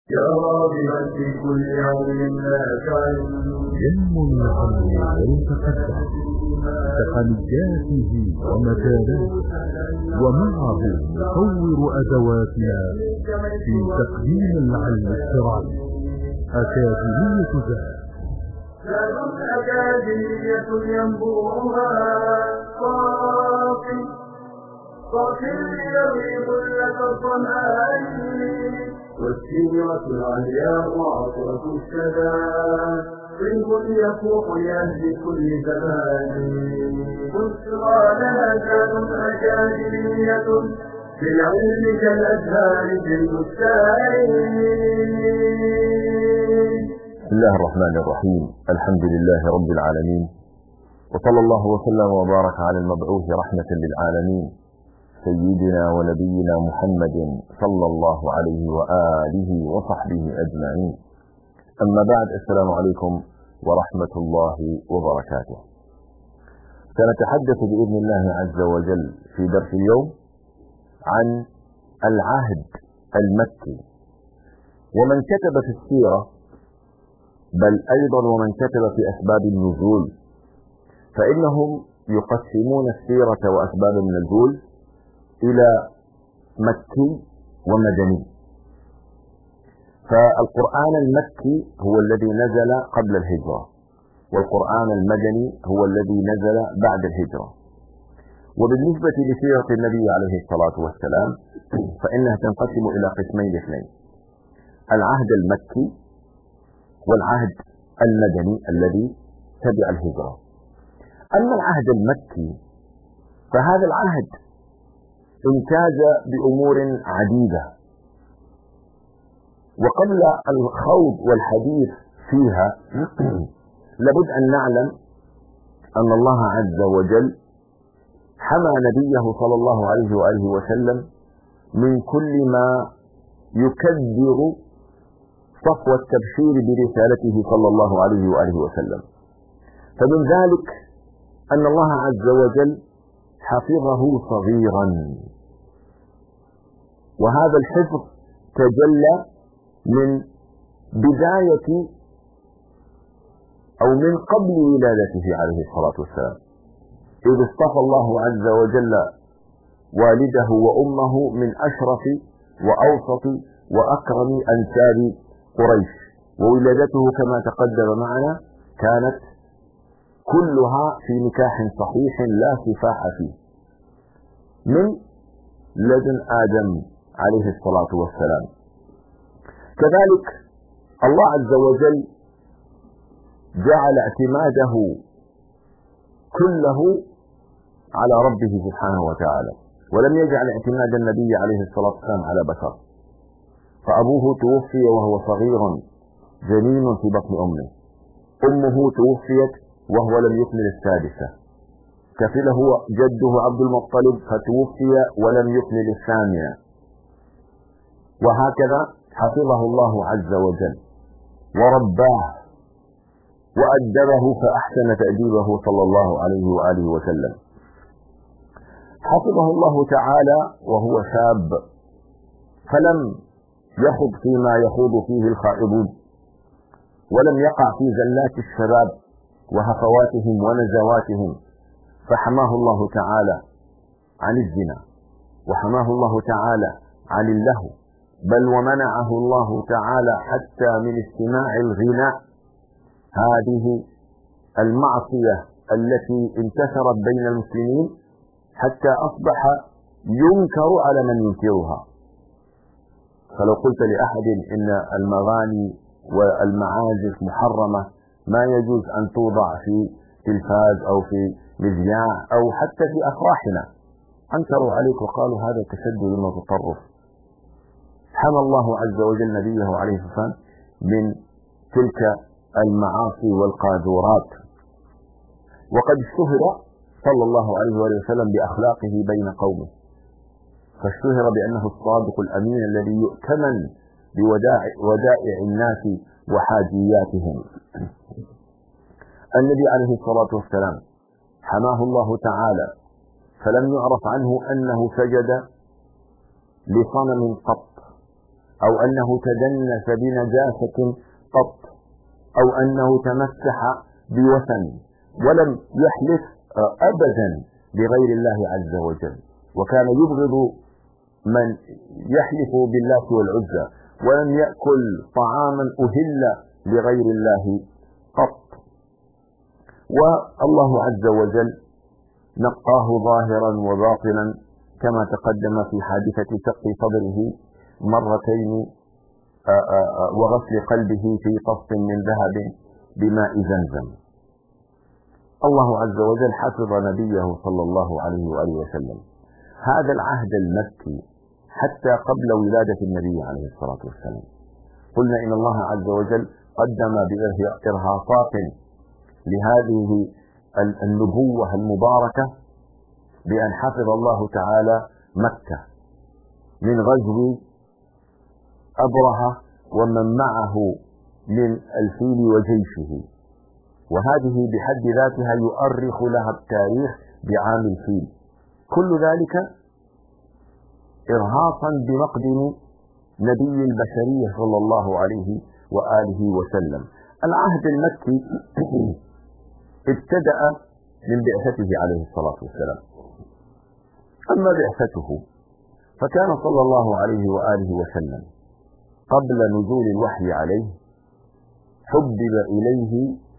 يا راغبا في كل يوم نافع علم ينمي ويتقدم بتقنياته ومجالاته، ومعه نطور أدواتنا في تقديم العلم الشرعي. أكاديمية ذات أكاديمية ينبوعها صافي يروي ظلة الظمآن، والسيرة العلياء عطرة الشباب صنف يفوح يهدي كل زمان. بشرى لها ذات أكاديمية في العلم كالأزهار في البستان. بسم الله الرحمن الرحيم. الحمد لله رب العالمين، وصلى الله وسلم وبارك على المبعوث رحمة للعالمين سيدنا ونبينا محمد صلى الله عليه وآله وصحبه أجمعين. أما بعد، السلام عليكم ورحمة الله وبركاته. سنتحدث بإذن الله عز وجل في درس اليوم عن العهد المكي، ومن كتب في السيرة، بل أيضا ومن كتب في أسباب النزول، فإنهم يقسمون السيرة وأسباب النزول إلى مكي ومدني. فالقرآن المكي هو الذي نزل قبل الهجرة، والقرآن المدني هو الذي نزل بعد الهجرة. وبالنسبة لسيرة النبي عليه الصلاة والسلام فإنها تنقسم إلى قسمين اثنين: العهد المكي والعهد المدني الذي تبع الهجرة. أما العهد المكي فهذا العهد امتاز بأمور عديدة، وقبل الخوض والحديث فيها لابد أن نعلم أن الله عز وجل حمى نبيه صلى الله عليه وآله وسلم من كل ما يكدر صفو التبشير برسالته صلى الله عليه وآله وسلم. فمن ذلك أن الله عز وجل حفظه صغيرا، وهذا الحفظ تجلى من بداية أو من قبل ولادته عليه الصلاة والسلام، إذ اصطفى الله عز وجل والده وأمه من أشرف وأوسط وأكرم أنساب قريش، وولادته كما تقدم معنا كانت كلها في نكاح صحيح لا سفاح فيه من لدن آدم عليه الصلاة والسلام. كذلك الله عز وجل جعل اعتماده كله على ربه سبحانه وتعالى، ولم يجعل اعتماد النبي عليه الصلاة والسلام على بشر. فأبوه توفي وهو صغير جنين في بطن أمه توفيت وهو لم يكمل السادسة، كفله جده عبد المطلب فتوفي ولم يكمل الثانية، وهكذا حفظه الله عز وجل ورباه وأدبه فأحسن تأديبه صلى الله عليه وآله وسلم. حفظه الله تعالى وهو شاب، فلم يخض فيما يخوض فيه الخائضون، ولم يقع في زلات الشباب وهفواتهم ونزواتهم، فحماه الله تعالى عن الزنا، وحماه الله تعالى عن اللهو، بل ومنعه الله تعالى حتى من استماع الغناء، هذه المعصية التي انتشرت بين المسلمين حتى أصبح ينكر على من ينكرها. فلو قلت لأحد إن المغاني والمعازف محرمة ما يجوز أن توضع في تلفاز أو في مذياع أو حتى في أفراحنا، أنكروا عليك وقالوا هذا تشدد وتطرف. حمى الله عز وجل نبيه عليه الصلاة والسلام من تلك المعاصي والقاذورات، وقد اشتهر صلى الله عليه وسلم بأخلاقه بين قومه، فاشتهر بأنه الصادق الأمين الذي يؤتمن بودائع الناس وحاجياتهم. النبي عليه الصلاة والسلام حماه الله تعالى، فلم يعرف عنه أنه سجد لصنم قط، أو أنه تدنس بنجاسة قط، أو أنه تمسح بوثن، ولم يحلف أبدا بغير الله عز وجل. وكان يبغض من يحلف بالله والعزى، ولم يأكل طعاما أهل لغير الله قط. والله عز وجل نقاه ظاهرا وباطنا، كما تقدم في حادثة شق صدره مرتين وغسل قلبه في طست من ذهب بماء زمزم. الله عز وجل حفظ نبيه صلى الله عليه وآله وسلم هذا العهد المكي حتى قبل ولادة النبي عليه الصلاة والسلام. قلنا إن الله عز وجل قدم بإرهاصات لهذه النبوة المباركة بأن حفظ الله تعالى مكة من غزو أبرهة ومن معه من الفيل وجيشه، وهذه بحد ذاتها يؤرخ لها التاريخ بعام الفيل. كل ذلك إرهاصا بمقدم نبي البشرية صلى الله عليه وآله وسلم. العهد المكي ابتدأ من بعثته عليه الصلاة والسلام. أما بعثته فكان صلى الله عليه وآله وسلم قبل نزول الوحي عليه حبب إليه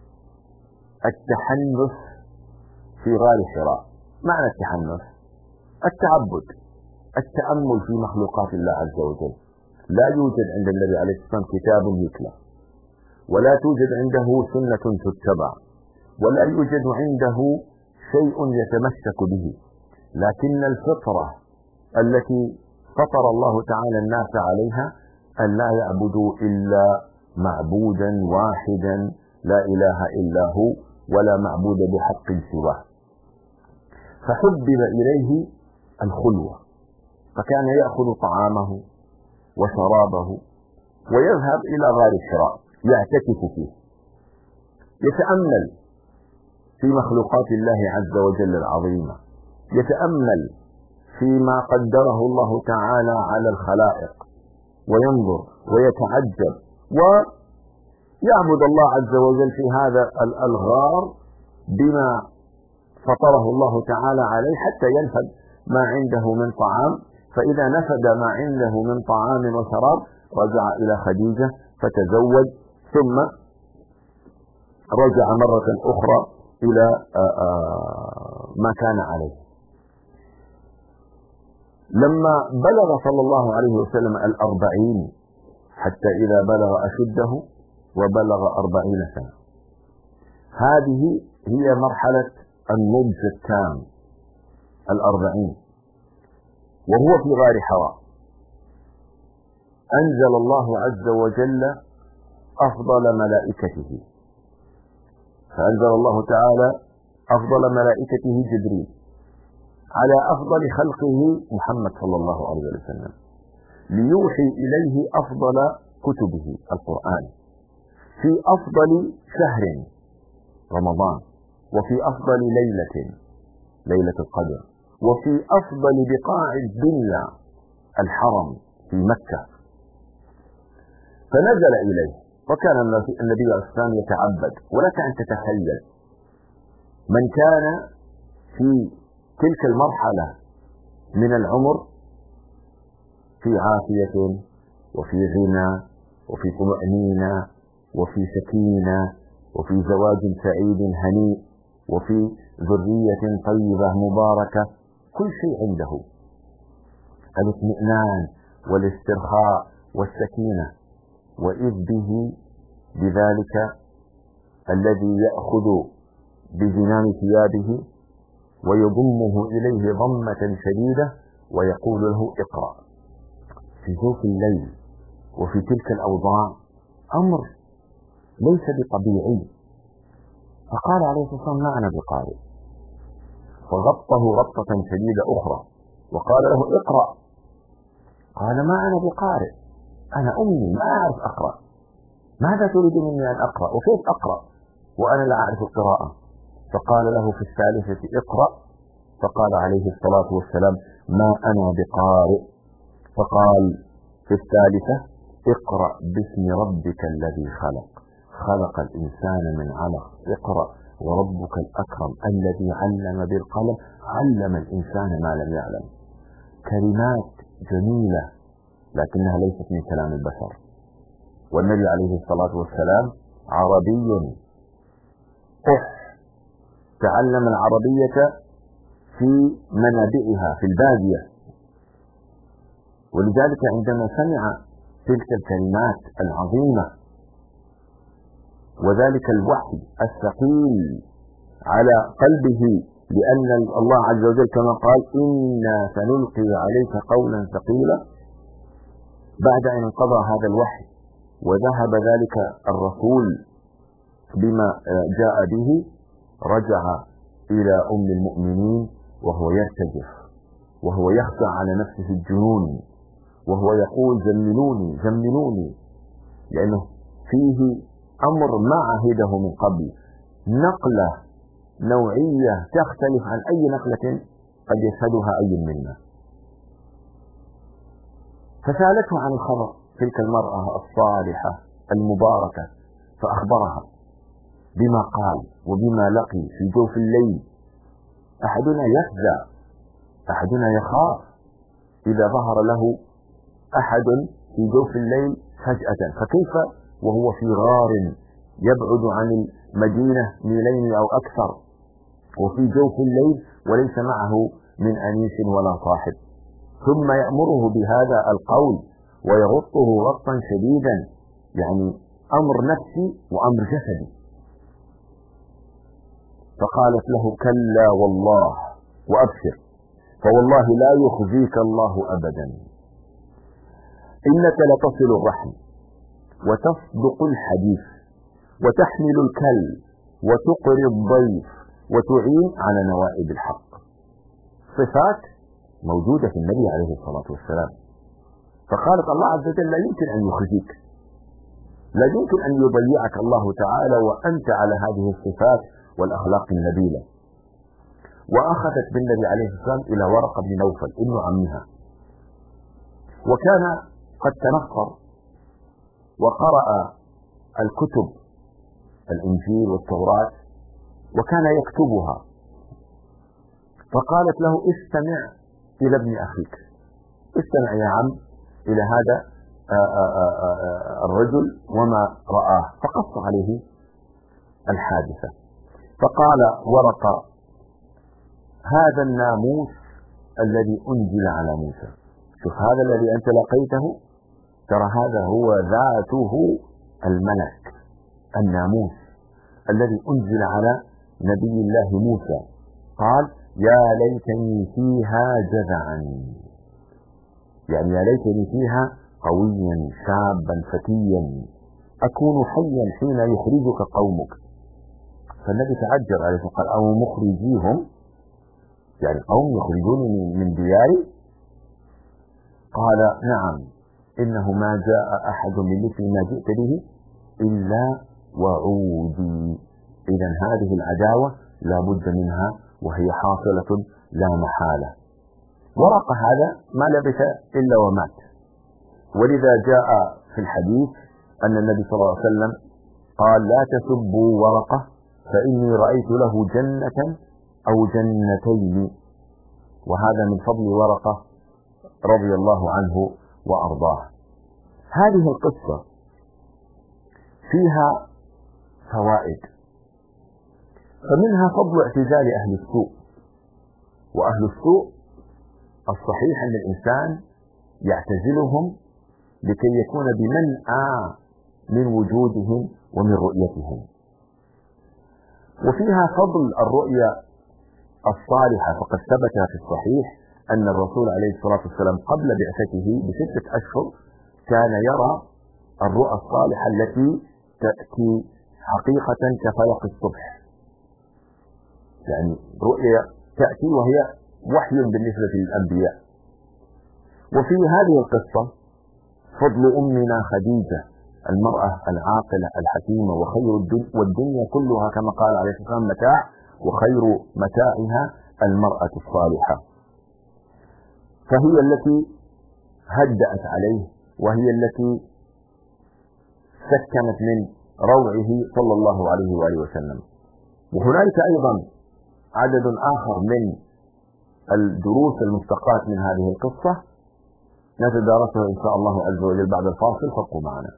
التحنث في غار حراء. معنى التحنث التعبد، التأمل في مخلوقات الله عز وجل. لا يوجد عند النبي عليه الصلاة والسلام كتاب يتلى، ولا توجد عنده سنة تتبع، ولا يوجد عنده شيء يتمسك به، لكن الفطرة التي فطر الله تعالى الناس عليها أن لا يعبدوا إلا معبودا واحدا لا إله إلا هو ولا معبود بحق سواه. فحبب إليه الخلوة، فكان يأخذ طعامه وشرابه ويذهب إلى غار حراء يعتكف فيه، يتأمل في مخلوقات الله عز وجل العظيمة، يتأمل فيما قدره الله تعالى على الخلائق، وينظر ويتعجب ويعبد الله عز وجل في هذا الغار بما فطره الله تعالى عليه حتى ينفد ما عنده من طعام. فإذا نفد ما عنده من طعام وشراب رجع إلى خديجة فتزوج، ثم رجع مرة أخرى إلى ما كان عليه. لما بلغ صلى الله عليه وسلم 40 حتى إذا بلغ أشده وبلغ 40 سنة، هذه هي مرحلة النضج التام 40، وهو في غار حراء أنزل الله عز وجل أفضل ملائكته، فأنزل الله تعالى أفضل ملائكته جبريل على أفضل خلقه محمد صلى الله عليه وسلم ليوحي إليه أفضل كتبه القرآن في أفضل شهر رمضان، وفي أفضل ليلة القدر، وفي أفضل بقاع الدنيا الحرم في مكة. فنزل إليه، وكان النبي عليه الصلاة والسلام يتعبد. ولك أن تتخيل من كان في تلك المرحلة من العمر في عافية وفي غنى وفي طمأنينة وفي سكينة وفي زواج سعيد هنيء وفي ذرية طيبة مباركة، كل شيء عنده، الاطمئنان والاسترخاء والسكينة، وإذ به بذلك الذي يأخذ بزنام ثيابه ويضمه إليه ضمة شديدة ويقول له اقرأ في جوف الليل وفي تلك الأوضاع، أمر ليس بطبيعي. فقال عليه الصلاة والسلام ما أنا بقارئ، فغطه غطة شديدة أخرى وقال له اقرأ، قال ما أنا بقارئ، أنا أمي ما أعرف أقرأ، ماذا تريد مني أن أقرأ وكيف أقرأ وأنا لا أعرف القراءة؟ فقال له في الثالثة اقرأ، فقال عليه الصلاة والسلام ما أنا بقارئ. فقال في الثالثة اقرأ باسم ربك الذي خلق، خلق الإنسان من علق، اقرأ وربك الأكرم الذي علم بالقلم، علم الإنسان ما لم يعلم. كلمات جميلة لكنها ليست من كلام البشر، والنبي عليه الصلاة والسلام عربي تعلم العربية في منابئها في البادية، ولذلك عندما سمع تلك الكلمات العظيمة وذلك الوحي الثقيل على قلبه، لأن الله عز وجل كما قال إنا سنلقي عليك قولا ثقيلا، بعد أن انقضى هذا الوحي وذهب ذلك الرسول بما جاء به، رجع إلى أم المؤمنين وهو يرتجف وهو يخشى على نفسه الجنون وهو يقول جملوني جملوني، لأنه فيه أمر ما عهده من قبل، نقلة نوعية تختلف عن أي نقلة قد يشهدها أي منا. فسألته عن الخبر تلك المرأة الصالحة المباركة، فأخبرها بما قال وبما لقي في جوف الليل. أحدنا يفزع، أحدنا يخاف إذا ظهر له أحد في جوف الليل فجأة، فكيف وهو في غار يبعد عن المدينة ميلين أو أكثر وفي جوف الليل وليس معه من أنيس ولا صاحب، ثم يأمره بهذا القول ويغطه غطا شديدا، يعني أمر نفسي وأمر جسدي. فقالت له كلا والله وأبشر، فوالله لا يخزيك الله أبدا، إنك لتصل الرحم وتصدق الحديث وتحمل الكل وتقري الضيف وتعين على نوائب الحق. صفات موجودة في النبي عليه الصلاة والسلام. فقالت الله عز وجل لا يمكن أن يخزيك، لا يمكن أن يضيعك الله تعالى وأنت على هذه الصفات والأخلاق النبيلة. وأخذت بالنبي عليه السلام إلى ورقة بن نوفل ابن عمها، وكان قد تنصر وقرأ الكتب الإنجيل والتوراة وكان يكتبها، فقالت له استمع إلى ابن أخيك، استمع يا عم إلى هذا الرجل وما رآه، فقص عليه الحادثة. فقال ورقة هذا الناموس الذي أنزل على موسى، شوف هذا الذي أنت لقيته، ترى هذا هو ذاته الملك، الناموس الذي أنزل على نبي الله موسى. قال يا ليتني فيها جذعا، يعني يا ليتني فيها قويا شابا فتيا أكون حيا حين يخرجك قومك. فالنبي تعجب عليه وقال أو مخرجيهم، يعني قوم يخرجوني من دياري؟ قال نعم، إنه ما جاء أحد من مثل ما جئت به إلا وعودي. إذا هذه العداوة لا بد منها وهي حاصلة لا محالة. ورقة هذا ما لبث إلا ومات، ولذا جاء في الحديث أن النبي صلى الله عليه وسلم قال لا تسبوا ورقة فإني رأيت له جنة أو جنتين، وهذا من فضل ورقة رضي الله عنه وأرضاه. هذه القصة فيها فوائد، فمنها فضل اعتزال أهل السوء، وأهل السوء الصحيح أن الإنسان يعتزلهم لكي يكون بمنأى من وجودهم ومن رؤيتهم. وفيها فضل الرؤيا الصالحة، فقد ثبت في الصحيح أن الرسول عليه الصلاة والسلام قبل بعثته ب6 أشهر كان يرى الرؤى الصالحة التي تأتي حقيقة كفلق الصبح، يعني رؤيا تأتي وهي وحي بالنسبة للأنبياء. وفي هذه القصة فضل أمنا خديجة المرأة العاقلة الحكيمة، وخير والدنيا كلها كما قال عليه الصلاة والسلام متاع، وخير متاعها المرأة الصالحة، فهي التي هدأت عليه وهي التي سكنت من روعه صلى الله عليه وآله وسلم. وهنالك أيضا عدد آخر من الدروس المستقاة من هذه القصة نتدارسها إن شاء الله عز وجل بعد الفاصل، فابقوا معنا.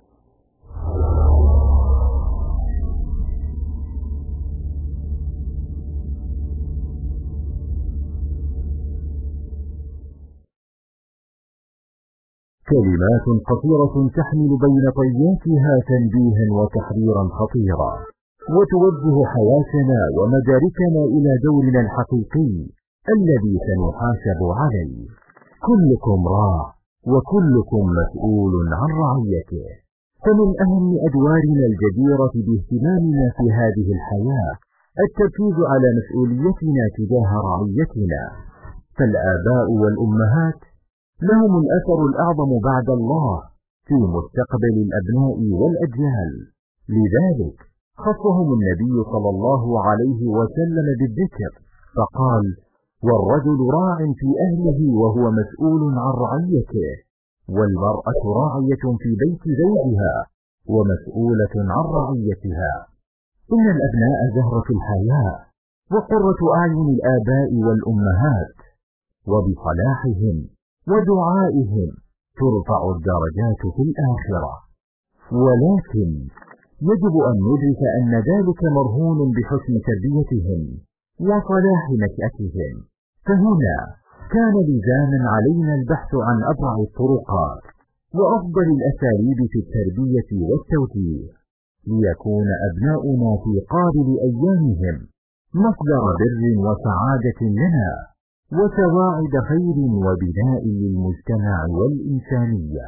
كلمات قصيرة تحمل بين طياتها تنبيها وتحذيرا خطيرا، وتوجه حياتنا ومداركنا إلى دورنا الحقيقي الذي سنحاسب عليه. كلكم راع وكلكم مسؤول عن رعيته. فمن أهم أدوارنا الجديرة باهتمامنا في هذه الحياة التركيز على مسؤوليتنا تجاه رعيتنا. فالآباء والأمهات لهم الأثر الأعظم بعد الله في مستقبل الأبناء والأجيال، لذلك خصهم النبي صلى الله عليه وسلم بالذكر فقال: والرجل راع في أهله وهو مسؤول عن رعيته، والمرأة راعية في بيت زوجها ومسؤولة عن رعيتها. إن الأبناء زهرة الحياة وقرة أعين الآباء والأمهات، وبصلاحهم ودعائهم ترفع الدرجات في الآخرة. ولكن يجب أن ندرك أن ذلك مرهون بحسن تربيتهم وصلاح نشأتهم. فهنا كان لزاما علينا البحث عن أبرع الطرقات وأفضل الأساليب في التربية والتوجيه، ليكون أبناؤنا في قابل أيامهم مصدر بر وسعادة لنا وسواعد خير وبناء للمجتمع والإنسانية.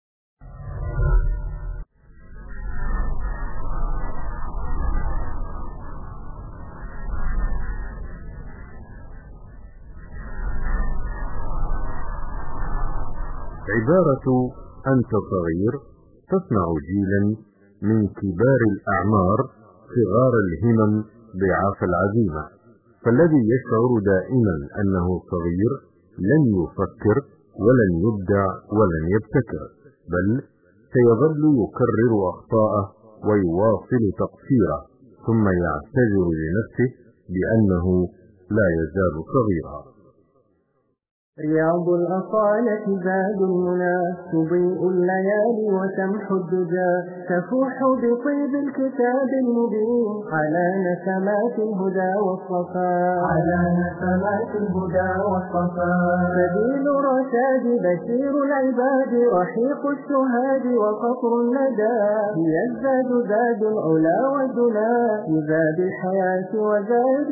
عبارة أنت صغير تصنع جيلا من كبار الأعمار صغار الهمم ضعاف العزيمة. فالذي يشعر دائما أنه صغير لن يفكر ولن يبدع ولن يبتكر، بل سيظل يكرر أخطاءه ويواصل تقصيره، ثم يعتذر لنفسه بأنه لا يزال صغيرا. رياض الأصالة زاد المنى، تضيء الليالي وتمحو الدجى، تفوح بطيب الكتاب المبين على نسمات الهدى والصفاء، سبيل الرشاد بشير العباد، رحيق الشهاد وقطر الندى، هي الزاد زاد العلا والدنا، لزاد الحياة وزاد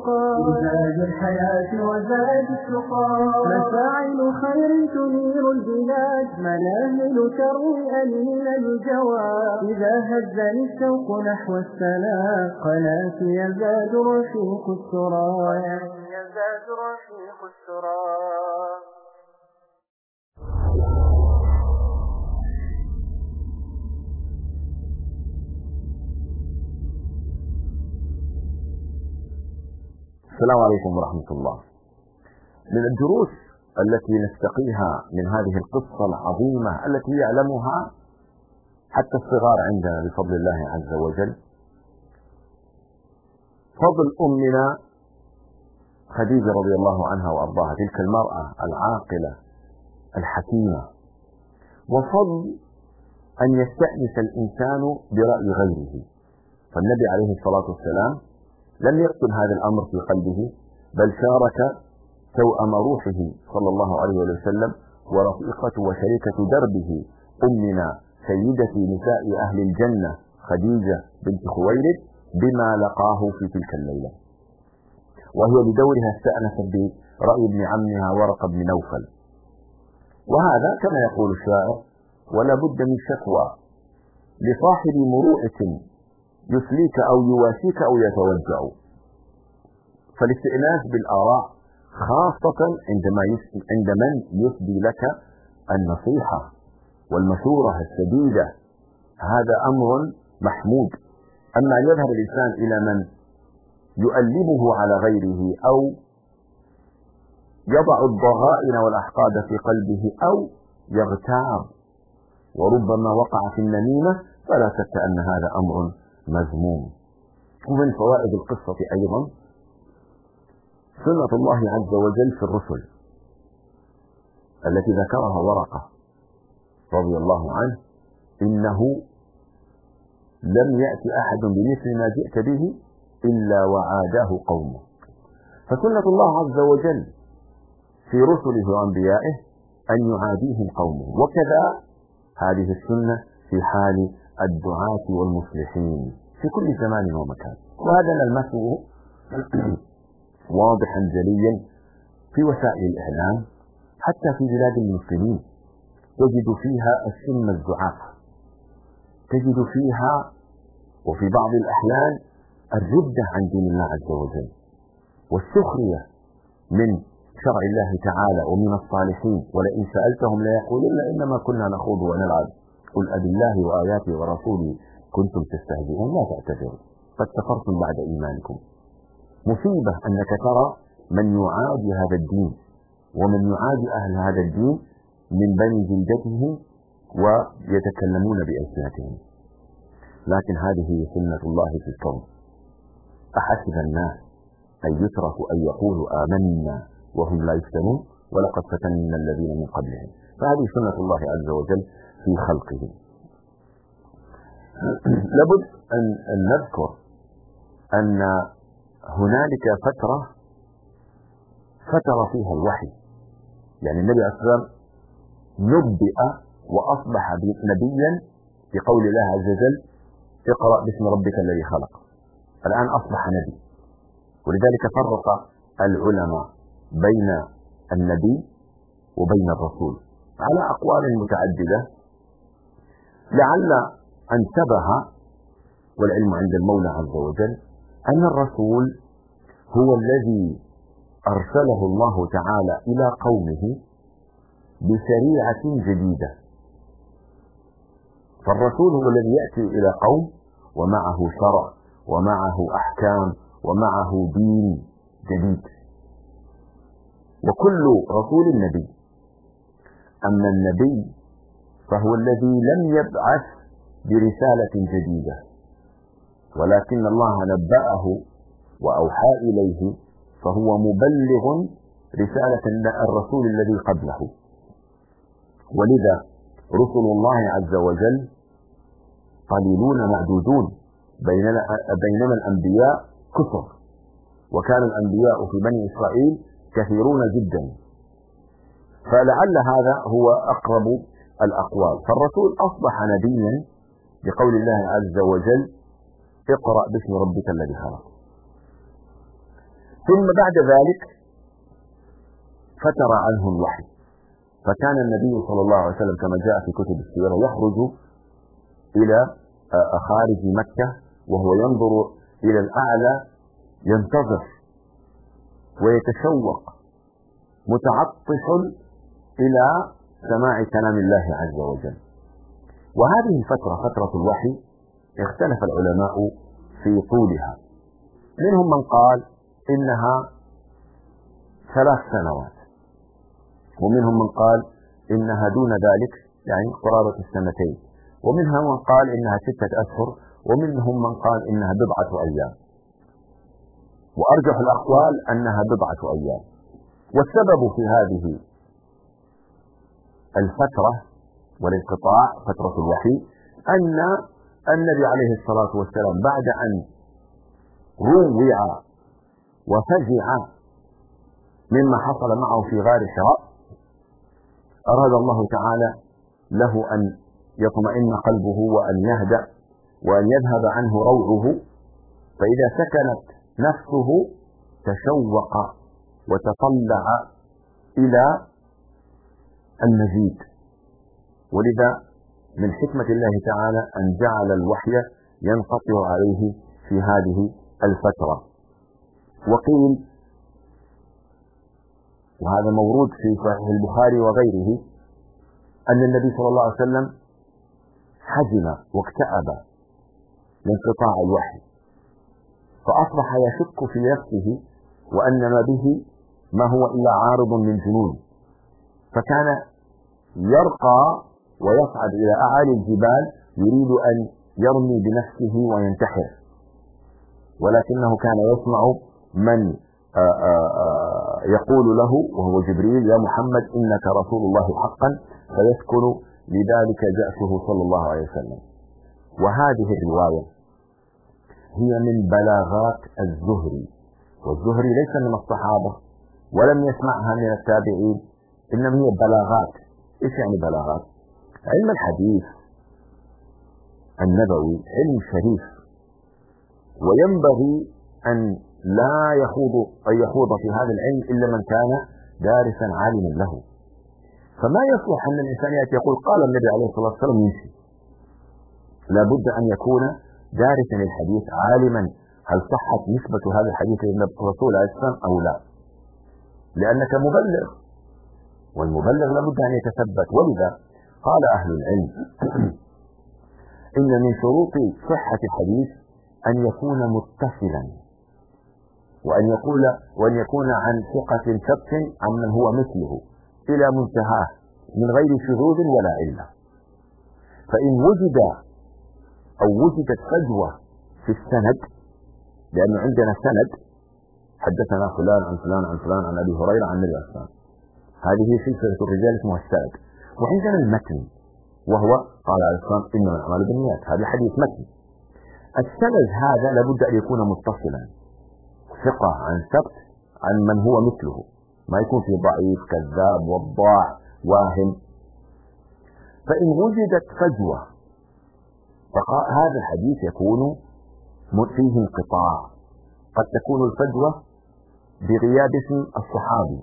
التقى، مفاعل خير تنير البلاد، مناهل تروي أنين الجواد، إذا هزني الشوق نحو السلام، قناة يزداد رفيق السرى. السلام عليكم ورحمة الله. من الدروس التي نستقيها من هذه القصة العظيمة التي يعلمها حتى الصغار عندنا بفضل الله عز وجل، فضل أمنا خديجة رضي الله عنها وأرضاها، تلك المرأة العاقلة الحكيمة، وفضل أن يستأنس الإنسان برأي غيره. فالنبي عليه الصلاة والسلام لم يقتل هذا الأمر في قلبه، بل شارك توأم روحه صلى الله عليه وسلم ورفيقة وشريكة دربه أمنا سيدة نساء أهل الجنة خديجة بنت خويلد بما لقاه في تلك الليلة، وهي بدورها استأنست برأي ابن عمها ورقة بن نوفل. وهذا كما يقول الشاعر: ولا بد من شكوى لصاحب مروءة يسليك أو يواسيك أو يتوجع. فالاستئناس بالآراء خاصة عند من يفدي لك النصيحة والمشورة السديدة، هذا أمر محمود. أما أن يذهب الإنسان إلى من يؤلمه على غيره أو يضع الضغائن والأحقاد في قلبه أو يغتاب وربما وقع في النميمة، فلا شك أن هذا أمر مذموم. ومن فوائد القصة أيضا سنة الله عز وجل في الرسل التي ذكرها ورقة رضي الله عنه: إنه لم يأتي أحد بمثل ما جئت به إلا وعاداه قومه. فسنة الله عز وجل في رسله وأنبيائه أن يعاديهم قومه، وكذا هذه السنة في حال الدعاة والمصلحين في كل زمان ومكان. وهذا نلمسه واضحا جليا في وسائل الإعلام حتى في بلاد المسلمين، تجد فيها السنة الزعاف، تجد فيها وفي بعض الأحيان الردة عن دين الله عز وجل والسخرية من شرع الله تعالى ومن الصالحين. ولئن سألتهم ليقولن إنما كنا نخوض ونلعب قل أبالله وآياته ورسوله كنتم تستهزئون لا تعتذروا قد كفرتم بعد إيمانكم. مصيبة أنك ترى من يعادي هذا الدين ومن يعادي أهل هذا الدين من بني جلدتهم ويتكلمون بألسنتهم. لكن هذه هي سنة الله في الكون. أحسب الناس أن يتركوا أن يقولوا آمنا وهم لا يفتنون ولقد فتنا الذين من قبلهم. فهذه سنة الله عز وجل في خلقه. لابد أن نذكر أن هنالك فترة فيها الوحي، يعني النبي عليه الصلاة والسلام نبئ وأصبح نبيا بقول الله عز وجل: اقرأ باسم ربك الذي خلق. الآن أصبح نبي، ولذلك فرق العلماء بين النبي وبين الرسول على أقوال متعددة، لعل انتبه والعلم عند المولى عز وجل أن الرسول هو الذي أرسله الله تعالى إلى قومه بشريعة جديدة. فالرسول هو الذي يأتي إلى قوم ومعه شرع ومعه أحكام ومعه دين جديد، وكل رسول نبي. أما النبي فهو الذي لم يبعث برسالة جديدة، ولكن الله نبأه وأوحى إليه، فهو مبلغ رسالة الرسول الذي قبله. ولذا رسل الله عز وجل قليلون معدودون، بينما الأنبياء كثر، وكان الأنبياء في بني إسرائيل كثيرون جدا. فلعل هذا هو أقرب الأقوال. فالرسول أصبح نبيا بقول الله عز وجل: اقرأ باسم ربك الذي خلق. ثم بعد ذلك فتر عنه الوحي، فكان النبي صلى الله عليه وسلم كما جاء في كتب السيرة يخرج إلى خارج مكة وهو ينظر إلى الأعلى، ينتظر ويتشوق متعطش إلى سماع كلام الله عز وجل. وهذه الفترة فترة الوحي اختلف العلماء في طولها. منهم من قال إنها 3 سنوات، ومنهم من قال إنها دون ذلك يعني قرابة 2 ومنهم من قال إنها 6 أشهر، ومنهم من قال إنها 10 أيام. وأرجح الأقوال أنها 10 أيام. والسبب في هذه الفترة والانقطاع فترة الوحي أن النبي عليه الصلاة والسلام بعد أن روع وفزع مما حصل معه في غار حراء أراد الله تعالى له أن يطمئن قلبه وأن يهدأ وأن يذهب عنه روعه، فإذا سكنت نفسه تشوق وتطلع إلى المزيد. ولذا من حكمة الله تعالى أن جعل الوحي ينقطع عليه في هذه الفترة. وقيل، وهذا مورود في صحيح البخاري وغيره، أن النبي صلى الله عليه وسلم حزن واكتئب لانقطاع الوحي، فأصبح يشك في نفسه وأن ما به ما هو إلا عارض من جنون، فكان يرقى ويصعد إلى أعالي الجبال يريد أن يرمي بنفسه وينتحر، ولكنه كان يسمع من يقول له وهو جبريل: يا محمد إنك رسول الله حقا، فيسكن لذلك جأشه صلى الله عليه وسلم. وهذه الرواية هي من بلاغات الزهري، والزهري ليس من الصحابة ولم يسمعها من التابعين، إنما هي بلاغات. إيش يعني بلاغات؟ علم الحديث النبوي علم شريف، وينبغي أن لا يخوض في هذا العلم إلا من كان دارسا عالما له. فما يصلح أن الإنسان يأتي يقول قال النبي عليه الصلاة والسلام يمشي. لابد أن يكون دارسا الحديث عالما هل صحت نسبة هذا الحديث إلى الرسول عليه الصلاة والسلام أو لا، لأنك مبلغ، والمبلغ لابد أن يتثبت. ولذا قال أهل العلم إن من شروط صحة الحديث أن يكون متصلا، وأن يكون عن ثقة ثبت عمن هو مثله إلى منتهاه من غير شذوذ ولا علة. فإن وجدت فجوة في السند، لأن عندنا سند حدثنا فلان عن فلان عن فلان عن أبي هريرة عن النبي صلى الله عليه وسلم، هذه سلسلة الرجال اسمها السند. وعندنا المتن وهو قال عليه الصلاة والسلام إنما الأعمال بالنيات، هذا حديث متن. السند هذا لابد أن يكون متصلا، ثقة عن ثبت عن من هو مثله، ما يكون في ضعيف كذاب وضاع واهم. فإن وجدت فجوة فهذا الحديث يكون فيه انقطاع. قد تكون الفجوة بغياب اسم الصحابي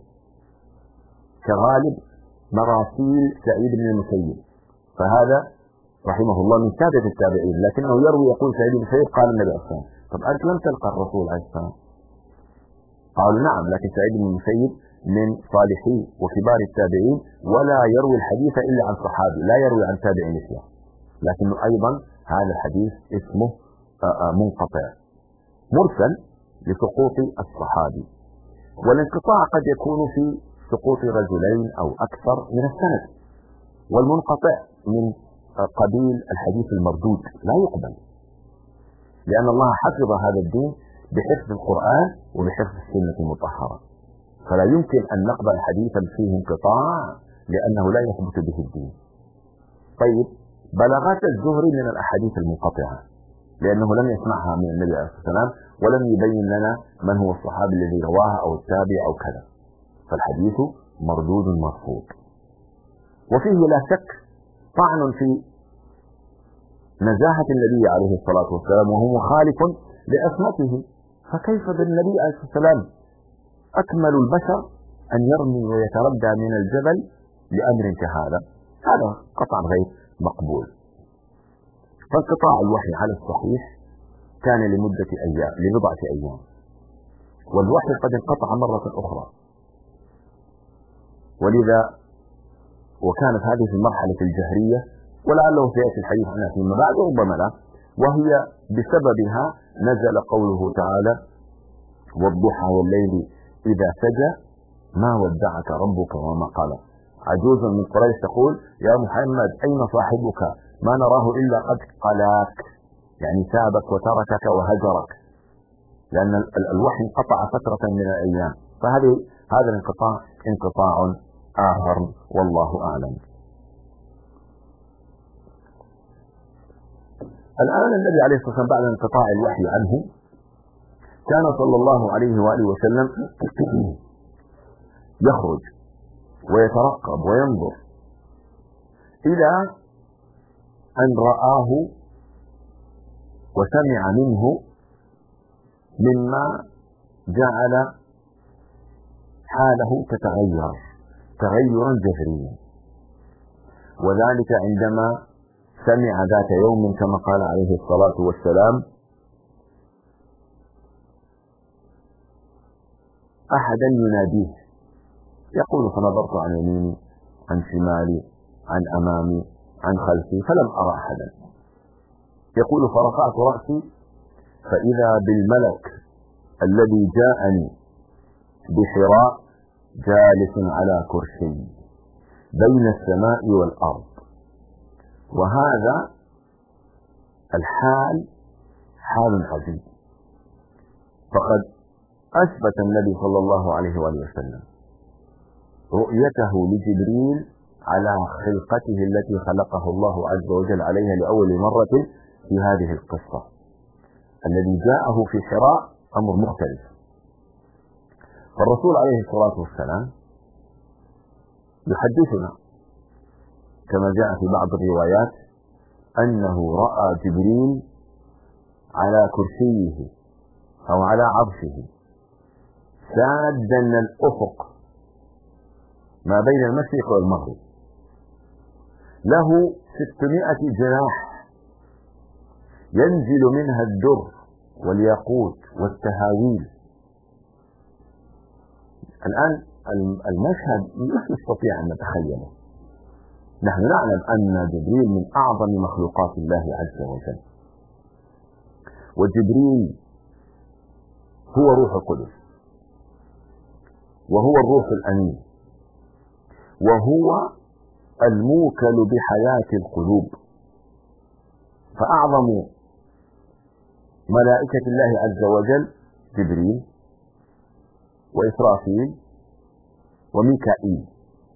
كغالب مراسيل سعيد بن المسيب، فهذا رحمه الله من سادة التابعين، لكنه يروي يقول سعيد بن المسيب قال النبي صلى الله عليه وسلم. طب أنت لم تلقى الرسول عليه السلام؟ قالوا نعم، لكن سعيد بن المسيب من صالحي وكبار التابعين ولا يروي الحديث إلا عن صحابي، لا يروي عن تابع مثله، لكنه أيضا هذا الحديث اسمه منقطع مرسل لسقوط الصحابي. والانقطاع قد يكون في سقوط رجلين أو أكثر من السند، والمنقطع من قبيل الحديث المردود لا يقبل، لأن الله حفظ هذا الدين بحفظ القرآن وبحفظ السنة المطهرة، فلا يمكن أن نقبل حديثا فيه انقطاع لأنه لا يثبت به الدين. طيب، بلاغات الزهري من الأحاديث المنقطعة، لأنه لم يسمعها من النبي عليه الصلاة والسلام ولم يبين لنا من هو الصحابي الذي رواها أو التابع أو كذا، فالحديث مردود مرفوض. وفيه لا شك طعن في نزاهة النبي عليه الصلاة والسلام وهو مخالف لعصمته، فكيف بالنبي عليه الصلاة والسلام أكمل البشر أن يرمي ويتردى من الجبل لأمر كهذا؟ هذا قطعا غير مقبول. فانقطاع الوحي على الصحيح كان لبضعة أيام، والوحي قد انقطع مرة أخرى، ولذا وكانت هذه في المرحلة الجهرية، ولعله سيأتي الحديث عنها فيما بعد ربما لا، وهي بسببها نزل قوله تعالى: والضحى والليل إذا سجى ما ودعك ربك وما قلى. عجوز من قريش تقول: يا محمد أين صاحبك؟ ما نراه إلا قد قلاك، يعني سابك وتركك وهجرك، لأن الوحي انقطع فترة من الأيام، هذا الانقطاع انقطاع آخر والله أعلم. الآن النبي عليه الصلاة والسلام بعد انقطاع الوحي عنه كان صلى الله عليه وآله وسلم يخرج ويترقب وينظر إلى أن رآه وسمع منه مما جعل حاله تتغير تغيرا جذريا، وذلك عندما سمع ذات يوم كما قال عليه الصلاة والسلام: أحدا يناديه يقول: فنظرت عن يميني عن شمالي عن أمامي عن خلفي فلم أرى أحدا. يقول: فرفعت رأسي فإذا بالملك الذي جاءني بحراء جالس على كرسي بين السماء والأرض وهذا الحال حال عجيب. فقد أثبت النبي صلى الله عليه وآله وسلم رؤيته لجبريل على خلقته التي خلقه الله عز وجل عليها لأول مرة في هذه القصة. الذي جاءه في حراء أمر مختلف. فالرسول عليه الصلاة والسلام يحدثنا كما جاء في بعض الروايات أنه رأى جبريل على كرسيه أو على عرشه سادا الأفق ما بين المشرق والمغرب، له 600 جناح ينزل منها الدر والياقوت والتهاويل. الآن المشهد لا نستطيع أن نتخيله. نحن نعلم أن جبريل من أعظم مخلوقات الله عز وجل، وجبريل هو روح القدس، وهو الروح الأمين، وهو الموكل بحياة القلوب. فأعظم ملائكة الله عز وجل جبريل وإسرافيل وميكائيل،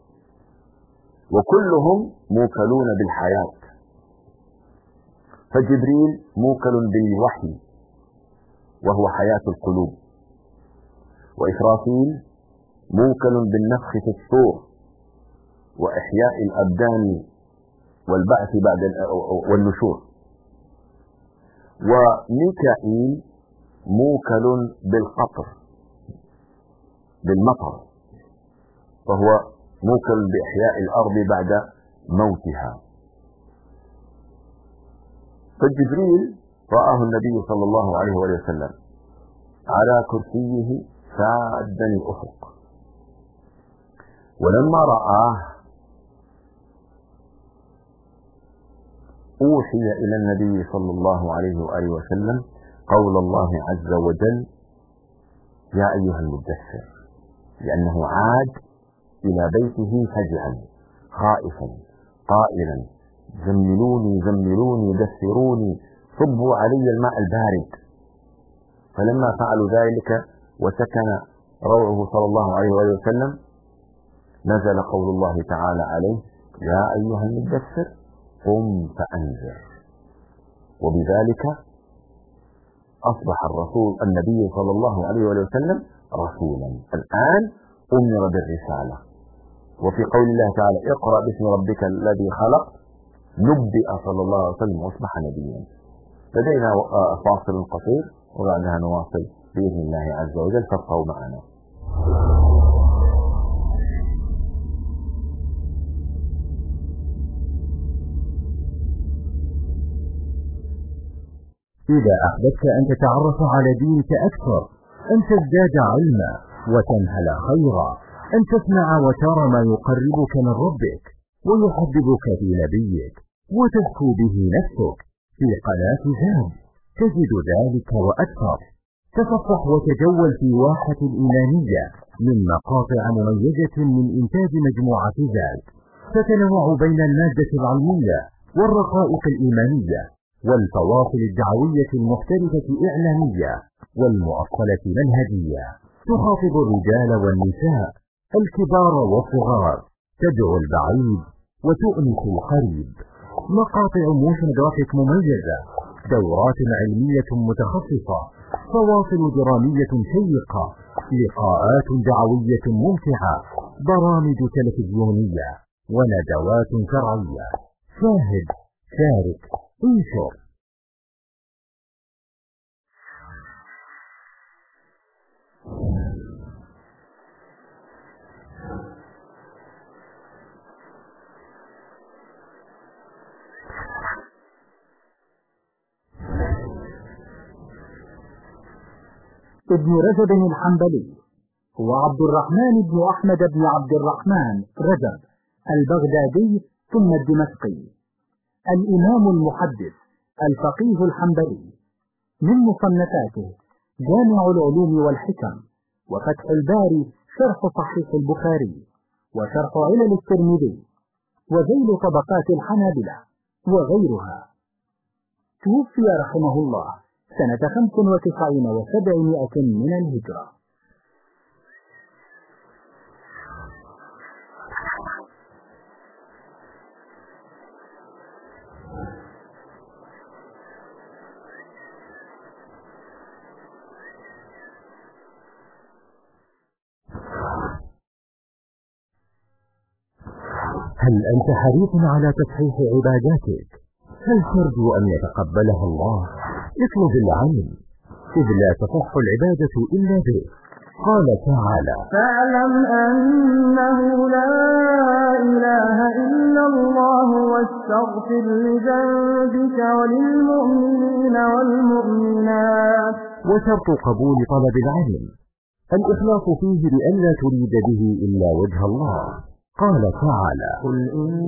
وكلهم موكلون بالحياة. فجبريل موكل بالوحي وهو حياة القلوب، وإسرافيل موكل بالنفخ في الصور وإحياء الأبدان والبعث بعد والنشور، وميكائيل موكل بالقطر بالمطر، فهو موكل بإحياء الأرض بعد موتها. فجبريل رآه النبي صلى الله عليه وسلم على كرسيه سادا الأفق، ولما رآه أوحي إلى النبي صلى الله عليه وآله وسلم قول الله عز وجل: يا أيها المدثر، لأنه عاد إلى بيته فزعا خائفا قائلا: زملوني زملوني دثروني صبوا علي الماء البارد. فلما فعلوا ذلك وسكن روعه صلى الله عليه وآله وسلم نزل قول الله تعالى عليه: يا أيها المدثر قم فأنذر. وبذلك أصبح النبي صلى الله عليه وآله وسلم رسولا. الآن أمر بالرسالة. وفي قول الله تعالى: اقرأ باسم ربك الذي خلق، نبئ صلى الله عليه وسلم وأصبح نبيا. لدينا فاصل قصير وبعدها نواصل بإذن الله عز وجل، فابقوا معنا. إذا أحببت أن تتعرف على دينك أكثر، أن تزداد علما وتنهل خيرا، أن تسمع وترى ما يقربك من ربك ويحببك في نبيك وتزكو به نفسك، في قناة زاد تجد ذلك وأكثر. تصفح وتجول في واحة الإيمانية من مقاطع مميزة من إنتاج مجموعة زاد، تتنوع بين المادة العلمية والرقائق الإيمانية والفواصل الدعوية المختلفة إعلامية والمؤصلة منهجية، تخاطب الرجال والنساء، الكبار والصغار، تدعو البعيد وتؤنس القريب. مقاطع موشن جرافيك مميزة، دورات علمية متخصصة، فواصل درامية شيقة، لقاءات دعوية ممتعة، برامج تلفزيونية وندوات شرعية. شاهد، شارك، انشر. ابن رجب الحنبلي هو عبد الرحمن بن أحمد بن عبد الرحمن رجب البغدادي ثم الدمشقي، الإمام المحدث الفقيه الحنبلي. من مصنفاته جامع العلوم والحكم، وفتح الباري شرح صحيح البخاري، وشرح علل الترمذي، وذيل طبقات الحنابلة، وغيرها. توفي رحمه الله سنة 95 و700 من الهجرة. هل أنت حريص على تصحيح عباداتك؟ هل ترجو أن يتقبلها الله؟ اطلب العلم، إذ لا تصح العبادة إلا به. قال تعالى: فاعلم أنه لا إله إلا الله واستغفر لذنبك وللمؤمنين والمؤمنات. وشرط قبول طلب العلم الإخلاص فيه بأن لا تريد به إلا وجه الله. قال تعالى: قل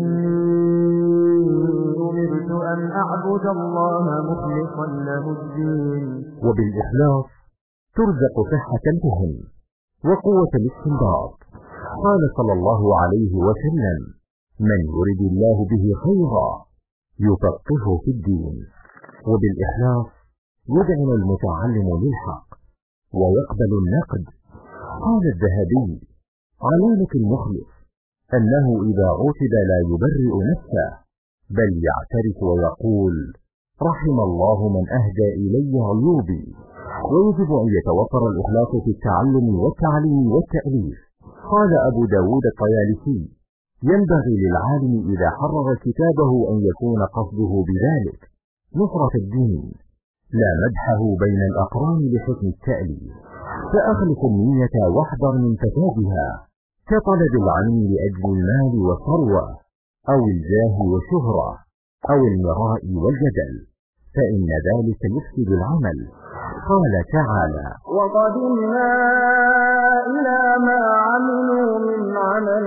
إني أمرت أن أعبد الله مخلصا له الدين. وبالإخلاص ترزق صحة الفهم وقوة الاستنباط. قال صلى الله عليه وسلم: من يرد الله به خيرا يفقهه في الدين. وبالإخلاص يذعن المتعلم للحق ويقبل النقد. قال الذهبي: علامة المخلص أنه إذا عوتب لا يبرئ نفسه، بل يعترف ويقول: رحم الله من أهدى إلي عيوبي. ويجب أن يتوفر الإخلاص في التعلم والتعليم والتأليف. قال أبو داود الطيالسي: ينبغي للعالم إذا حرر كتابه أن يكون قصده بذلك نصرة الدين، لا مدحه بين الأقران لحسن التأليف. فأخلص النية واحذر من فسادها، كطلب العلم لأجل المال والثروة أو الجاه والشهرة أو المراء والجدل، فإن ذلك يفسد العمل. قال تعالى: وقدمنا إلى ما عملوا من عمل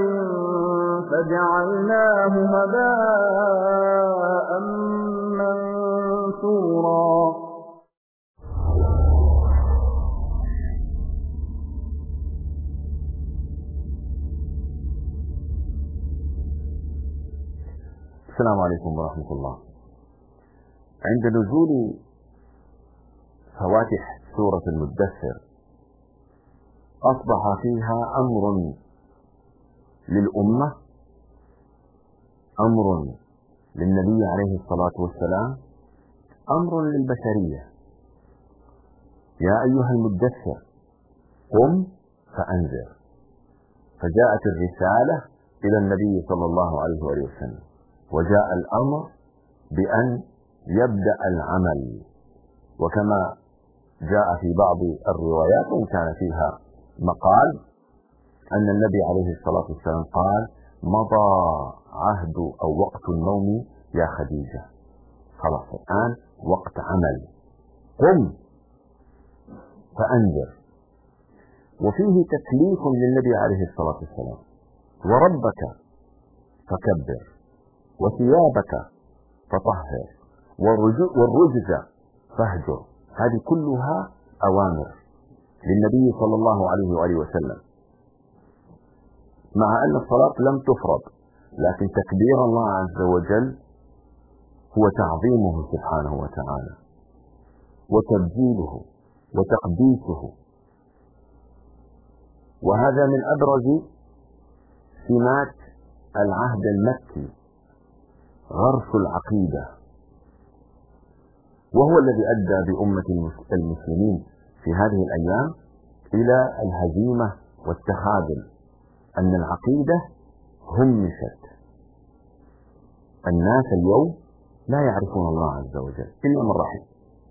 فجعلناه هباء منثورا. السلام عليكم ورحمة الله. عند نزول فواتح سورة المدثر أصبح فيها أمر للأمة، أمر للنبي عليه الصلاة والسلام، أمر للبشرية. يا أيها المدثر قم فأنذر. فجاءت الرسالة إلى النبي صلى الله عليه وسلم، وجاء الأمر بأن يبدأ العمل. وكما جاء في بعض الروايات وإن كان فيها مقال أن النبي عليه الصلاة والسلام قال: مضى عهد أو وقت النوم يا خديجة، خلاص الآن وقت عمل، قم فأنذر. وفيه تكليف للنبي عليه الصلاة والسلام: وربك فكبر وثيابك فطهر والرجز فاهجر. هذه كلها أوامر للنبي صلى الله عليه وآله وسلم، مع أن الصلاة لم تفرض، لكن تكبير الله عز وجل هو تعظيمه سبحانه وتعالى وتبجيله وتقديسه. وهذا من أبرز سمات العهد المكي، غرس العقيدة، وهو الذي أدى بأمة المسلمين في هذه الأيام إلى الهزيمة والتخاذل، أن العقيدة همشت. الناس اليوم لا يعرفون الله عز وجل إلا من رحم.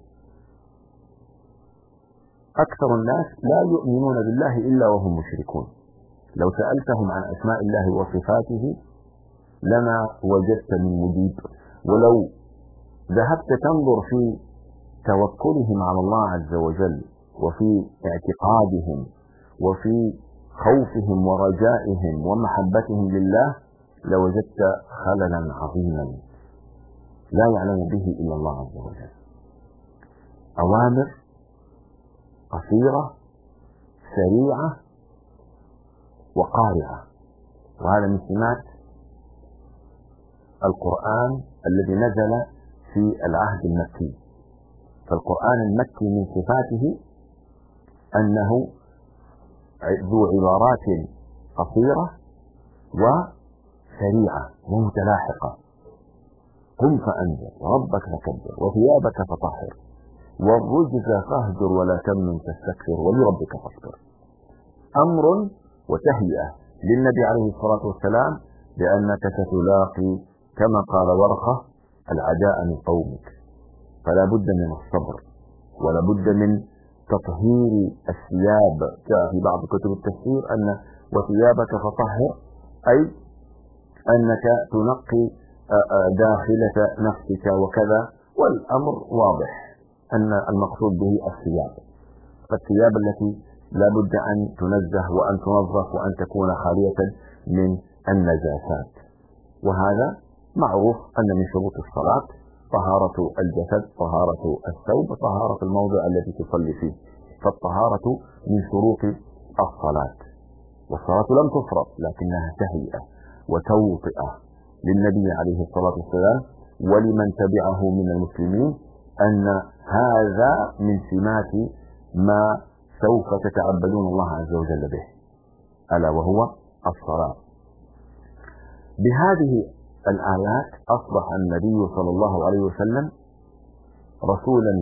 أكثر الناس لا يؤمنون بالله إلا وهم مشركون. لو سألتهم عن أسماء الله وصفاته لما وجدت من مجيب. ولو ذهبت تنظر في توكلهم على الله عز وجل وفي اعتقادهم وفي خوفهم ورجائهم ومحبتهم لله لوجدت خللا عظيما لا يعلم به إلا الله عز وجل. أوامر قصيرة سريعة وقارعة، وهذا من سمات القرآن الذي نزل في العهد المكي. فالقرآن المكي من صفاته أنه ذو عبارات قصيرة وسريعة ومتلاحقة. قم فأنذر وربك فكبر وثيابك فطهر والرجز فاهجر ولا تمنن تستكثر ولربك فاصبر. أمر وتهيئة للنبي عليه الصلاة والسلام بأنك ستلاقي كما قال ورقة العداء من قومك، فلا بد من الصبر ولا بد من تطهير الثياب. جاء في بعض كتب التفسير أن وثيابك فطهر أي أنك تنقي داخلة نفسك وكذا، والأمر واضح أن المقصود به الثياب، فالثياب التي لا بد أن تنزه وأن تنظف وأن تكون خالية من النجاسات. وهذا معروف أن من شروط الصلاة طهارة الجسد، طهارة الثوب، طهارة الموضع الذي تصلي فيه، فالطهارة من شروط الصلاة. والصلاة لم تفرض لكنها تهيئة وتوطئة للنبي عليه الصلاة والسلام ولمن تبعه من المسلمين أن هذا من سمات ما سوف تتعبدون الله عز وجل به، ألا وهو الصلاة. بهذه الآيات أصبح النبي صلى الله عليه وسلم رسولا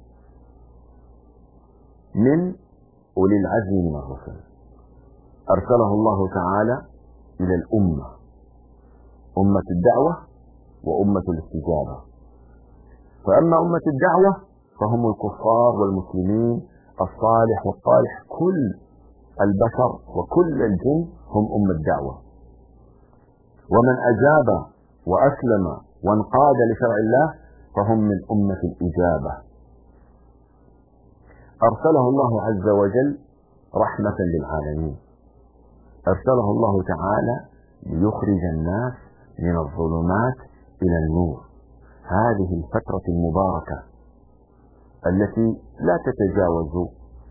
من أولي العزم من الرسل، أرسله الله تعالى إلى الأمة، أمة الدعوة وأمة الاستجابة. فأما أمة الدعوة فهم الكفار والمسلمين الصالح والطالح، كل البشر وكل الجن هم أمة الدعوة. ومن أجاب وأسلم وانقاد لشرع الله فهم من أمة الإجابة. أرسله الله عز وجل رحمة للعالمين، أرسله الله تعالى ليخرج الناس من الظلمات إلى النور. هذه الفترة المباركة التي لا تتجاوز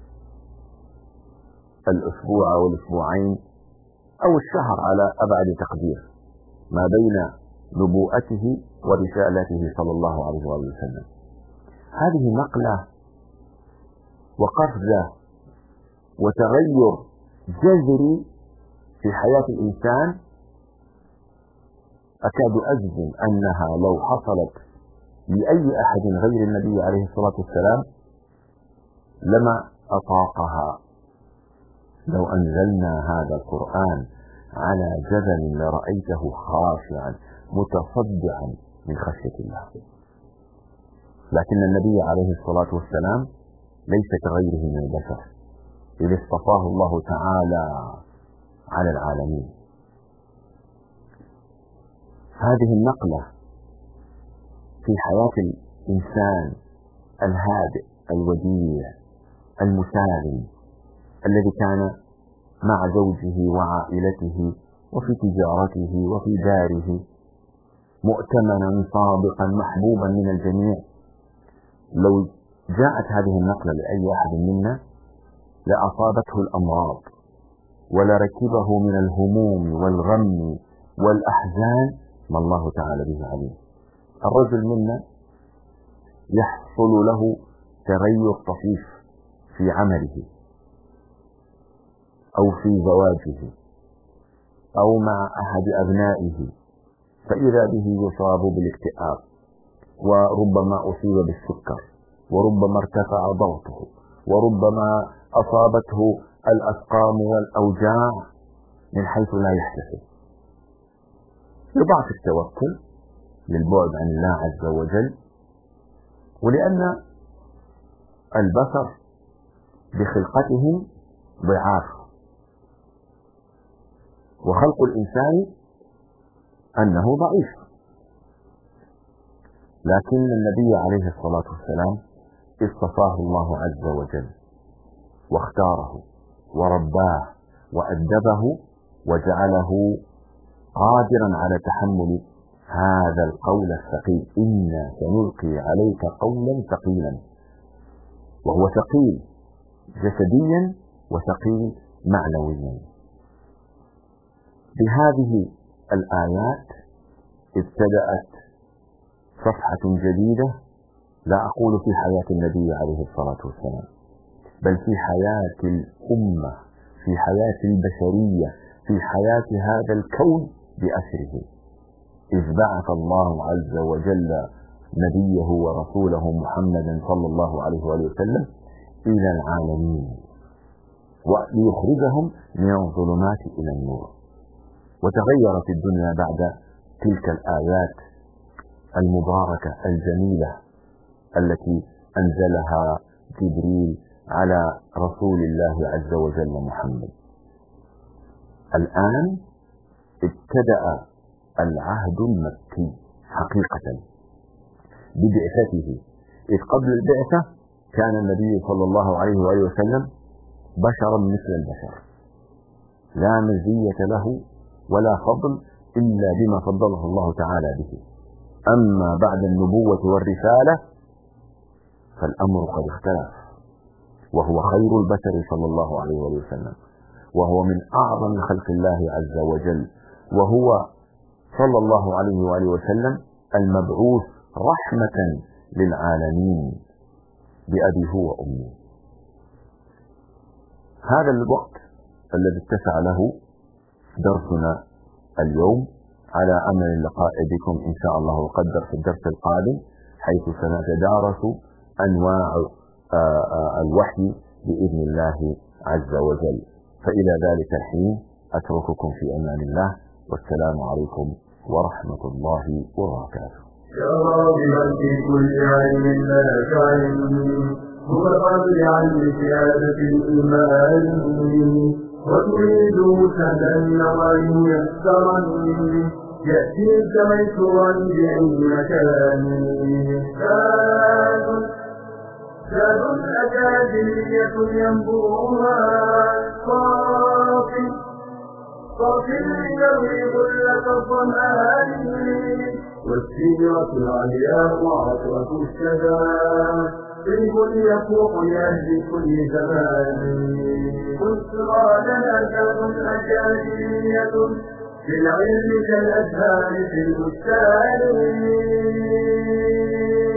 الأسبوع أو الأسبوعين أو الشهر على أبعد تقدير ما بين نبوءته ورسالته صلى الله عليه وسلم. هذه نقلة وقفزة وتغير جذري في حياة الإنسان أكاد أجزم أنها لو حصلت لأي أحد غير النبي عليه الصلاة والسلام لما أطاقها. لو أنزلنا هذا القرآن على جبل لرأيته خاشعا متصدعا من خشية الله. لكن النبي عليه الصلاة والسلام ليس كغيره من البشر، إذ اصطفاه الله تعالى على العالمين. هذه النقلة في حياة الإنسان الهادئ الوديع المسالم الذي كان مع زوجه وعائلته وفي تجارته وفي داره مؤتمنا صادقا محبوبا من الجميع، لو جاءت هذه النقلة لأي أحد منا لأصابته الأمراض ولركبه من الهموم والغم والأحزان ما الله تعالى به عليه. الرجل منا يحصل له تغير طفيف في عمله أو في زواجه أو مع أحد أبنائه، فإذا به يصاب بالاكتئاب، وربما أصيب بالسكر، وربما ارتفع ضغطه، وربما أصابته الأسقام والأوجاع من حيث لا يحتسب. لضعف التوكل، للبعد عن الله عز وجل، ولأن البشر بخلقتهم ضعاف، وخلق الإنسان أنه ضعيف. لكن النبي عليه الصلاة والسلام اصطفاه الله عز وجل واختاره ورباه وأدبه وجعله قادرا على تحمل هذا القول الثقيل. إنا سنلقي عليك قولا ثقيلا، وهو ثقيل جسديا وثقيل معنويا. بهذه الآيات ابتدأت صفحة جديدة، لا أقول في حياة النبي عليه الصلاة والسلام، بل في حياة الأمة، في حياة البشرية، في حياة هذا الكون بأسره، إذ بعث الله عز وجل نبيه ورسوله محمدا صلى الله عليه وآله وسلم إلى العالمين وليخرجهم من الظلمات إلى النور. وتغيرت الدنيا بعد تلك الآيات المباركة الجميلة التي أنزلها جبريل على رسول الله عز وجل محمد. الآن ابتدأ العهد المكي حقيقة ببعثته، إذ قبل البعثة كان النبي صلى الله عليه وآله وسلم بشرا مثل البشر، لا مزية له ولا فضل إلا بما فضله الله تعالى به. أما بعد النبوة والرسالة فالأمر قد اختلف، وهو خير البشر صلى الله عليه وسلم، وهو من أعظم خلق الله عز وجل، وهو صلى الله عليه وآله وسلم المبعوث رحمة للعالمين بأبي هو وأمي. هذا الوقت الذي اتسع له درسنا اليوم، على أمل اللقاء بكم إن شاء الله وقدر في الدرس القادم، حيث سنتدارس أنواع الوحي بإذن الله عز وجل. فإلى ذلك الحين أترككم في أمان الله، والسلام عليكم ورحمة الله وبركاته. يا راغبا في كل علم لا تعلم، متطلعا لزيادة الإيمان، وتريد سهلا ويسرا يأتيك ميسورا بعلم مكان. زاد أكاديمية ينبوها صافي لذوي ظلة الظمآن، والسيرة العلياء وعطرة الشباب طيب يفوق لأهل كل زمان. بشرى لنا كون أكاديمية بالعلم كالأزهار في البستان.